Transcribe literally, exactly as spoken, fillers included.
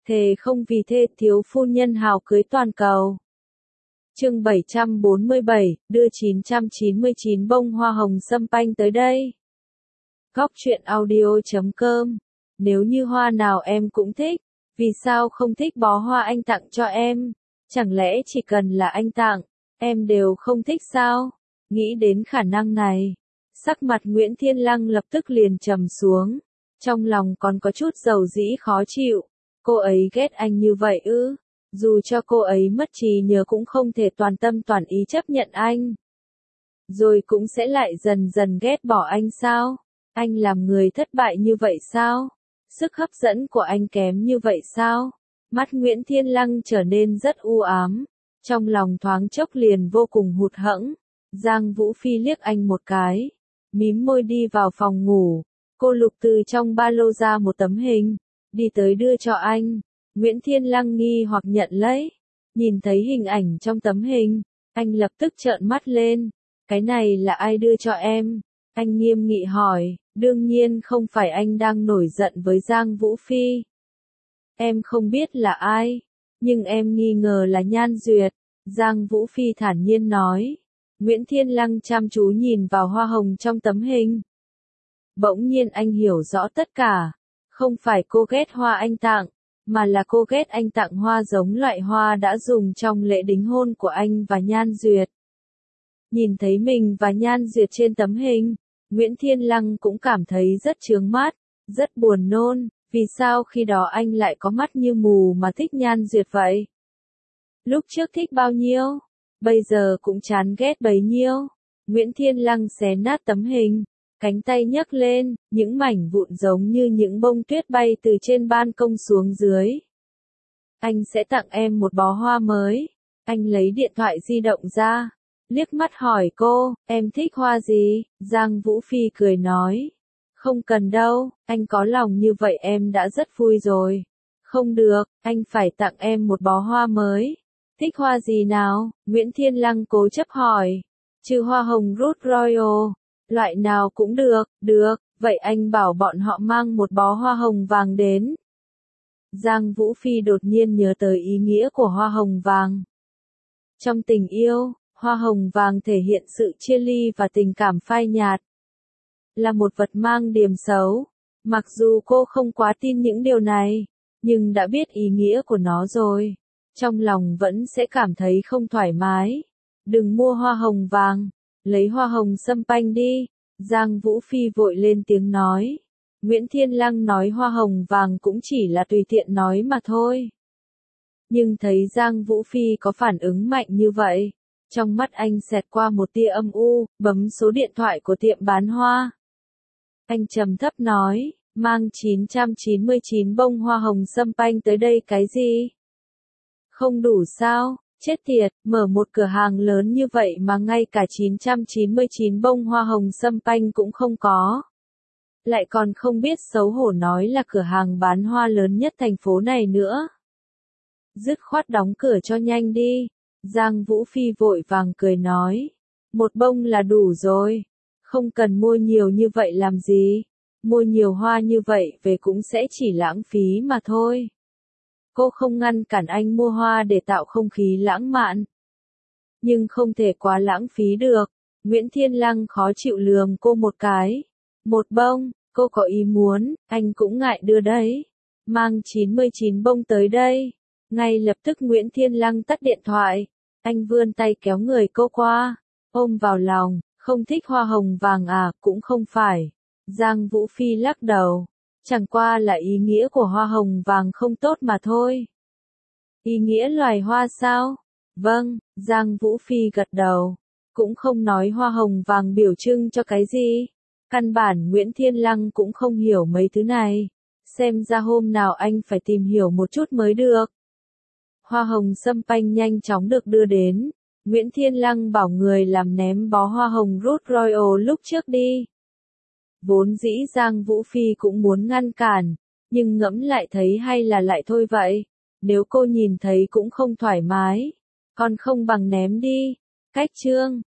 thề không vì thê thiếu phu nhân hào cưới toàn cầu. Chương bảy trăm bốn mươi bảy, đưa chín trăm chín mươi chín bông hoa hồng sâm panh tới đây. Góc truyện audio chấm com. Nếu như hoa nào em cũng thích, vì sao không thích bó hoa anh tặng cho em? Chẳng lẽ chỉ cần là anh tặng, em đều không thích sao? Nghĩ đến khả năng này, sắc mặt Nguyễn Thiên Lăng lập tức liền trầm xuống, trong lòng còn có chút dầu dĩ khó chịu. Cô ấy ghét anh như vậy ư? Dù cho cô ấy mất trí nhớ cũng không thể toàn tâm toàn ý chấp nhận anh. Rồi cũng sẽ lại dần dần ghét bỏ anh sao? Anh làm người thất bại như vậy sao? Sức hấp dẫn của anh kém như vậy sao? Mắt Nguyễn Thiên Lăng trở nên rất u ám, trong lòng thoáng chốc liền vô cùng hụt hẫng. Giang Vũ Phi liếc anh một cái, mím môi đi vào phòng ngủ. Cô lục từ trong ba lô ra một tấm hình, đi tới đưa cho anh. Nguyễn Thiên Lăng nghi hoặc nhận lấy, nhìn thấy hình ảnh trong tấm hình, anh lập tức trợn mắt lên. Cái này là ai đưa cho em? Anh nghiêm nghị hỏi. Đương nhiên không phải, anh đang nổi giận với Giang Vũ Phi. Em không biết là ai, nhưng em nghi ngờ là Nhan Duyệt. Giang Vũ Phi thản nhiên nói. Nguyễn Thiên Lăng chăm chú nhìn vào hoa hồng trong tấm hình. Bỗng nhiên anh hiểu rõ tất cả. Không phải cô ghét hoa anh tặng, mà là cô ghét anh tặng hoa giống loại hoa đã dùng trong lễ đính hôn của anh và Nhan Duyệt. Nhìn thấy mình và Nhan Duyệt trên tấm hình, Nguyễn Thiên Lăng cũng cảm thấy rất chướng mắt, rất buồn nôn. Vì sao khi đó anh lại có mắt như mù mà thích Nhan Duyệt vậy? Lúc trước thích bao nhiêu, bây giờ cũng chán ghét bấy nhiêu. Nguyễn Thiên Lăng xé nát tấm hình, cánh tay nhấc lên, những mảnh vụn giống như những bông tuyết bay từ trên ban công xuống dưới. Anh sẽ tặng em một bó hoa mới. Anh lấy điện thoại di động ra, liếc mắt hỏi cô, em thích hoa gì? Giang Vũ Phi cười nói, không cần đâu, anh có lòng như vậy em đã rất vui rồi. Không được, anh phải tặng em một bó hoa mới. Thích hoa gì nào? Nguyễn Thiên Lăng cố chấp hỏi. Trừ hoa hồng Rose Royal, loại nào cũng được. Được, vậy anh bảo bọn họ mang một bó hoa hồng vàng đến. Giang Vũ Phi đột nhiên nhớ tới ý nghĩa của hoa hồng vàng. Trong tình yêu, hoa hồng vàng thể hiện sự chia ly và tình cảm phai nhạt. Là một vật mang điểm xấu. Mặc dù cô không quá tin những điều này, nhưng đã biết ý nghĩa của nó rồi, trong lòng vẫn sẽ cảm thấy không thoải mái. Đừng mua hoa hồng vàng, lấy hoa hồng sâm panh đi. Giang Vũ Phi vội lên tiếng nói. Nguyễn Thiên Lăng nói hoa hồng vàng cũng chỉ là tùy tiện nói mà thôi. Nhưng thấy Giang Vũ Phi có phản ứng mạnh như vậy, trong mắt anh xẹt qua một tia âm u, bấm số điện thoại của tiệm bán hoa. Anh trầm thấp nói, mang chín trăm chín mươi chín bông hoa hồng sâm panh tới đây cái gì? Không đủ sao? Chết tiệt, mở một cửa hàng lớn như vậy mà ngay cả chín trăm chín mươi chín bông hoa hồng sâm panh cũng không có. Lại còn không biết xấu hổ nói là cửa hàng bán hoa lớn nhất thành phố này nữa. Dứt khoát đóng cửa cho nhanh đi. Giang Vũ Phi vội vàng cười nói. Một bông là đủ rồi. Không cần mua nhiều như vậy làm gì. Mua nhiều hoa như vậy về cũng sẽ chỉ lãng phí mà thôi. Cô không ngăn cản anh mua hoa để tạo không khí lãng mạn. Nhưng không thể quá lãng phí được. Nguyễn Thiên Lăng khó chịu lườm cô một cái. Một bông, cô có ý muốn, anh cũng ngại đưa đấy. Mang chín mươi chín bông tới đây. Ngay lập tức Nguyễn Thiên Lăng tắt điện thoại. Anh vươn tay kéo người cô qua, ôm vào lòng. Không thích hoa hồng vàng à? Cũng không phải. Giang Vũ Phi lắc đầu. Chẳng qua là ý nghĩa của hoa hồng vàng không tốt mà thôi. Ý nghĩa loài hoa sao? Vâng, Giang Vũ Phi gật đầu. Cũng không nói hoa hồng vàng biểu trưng cho cái gì. Căn bản Nguyễn Thiên Lăng cũng không hiểu mấy thứ này. Xem ra hôm nào anh phải tìm hiểu một chút mới được. Hoa hồng sâm panh nhanh chóng được đưa đến. Nguyễn Thiên Lăng bảo người làm ném bó hoa hồng Rose Royal lúc trước đi. Vốn dĩ Giang Vũ Phi cũng muốn ngăn cản, nhưng ngẫm lại thấy hay là lại thôi vậy. Nếu cô nhìn thấy cũng không thoải mái, còn không bằng ném đi. Cách chương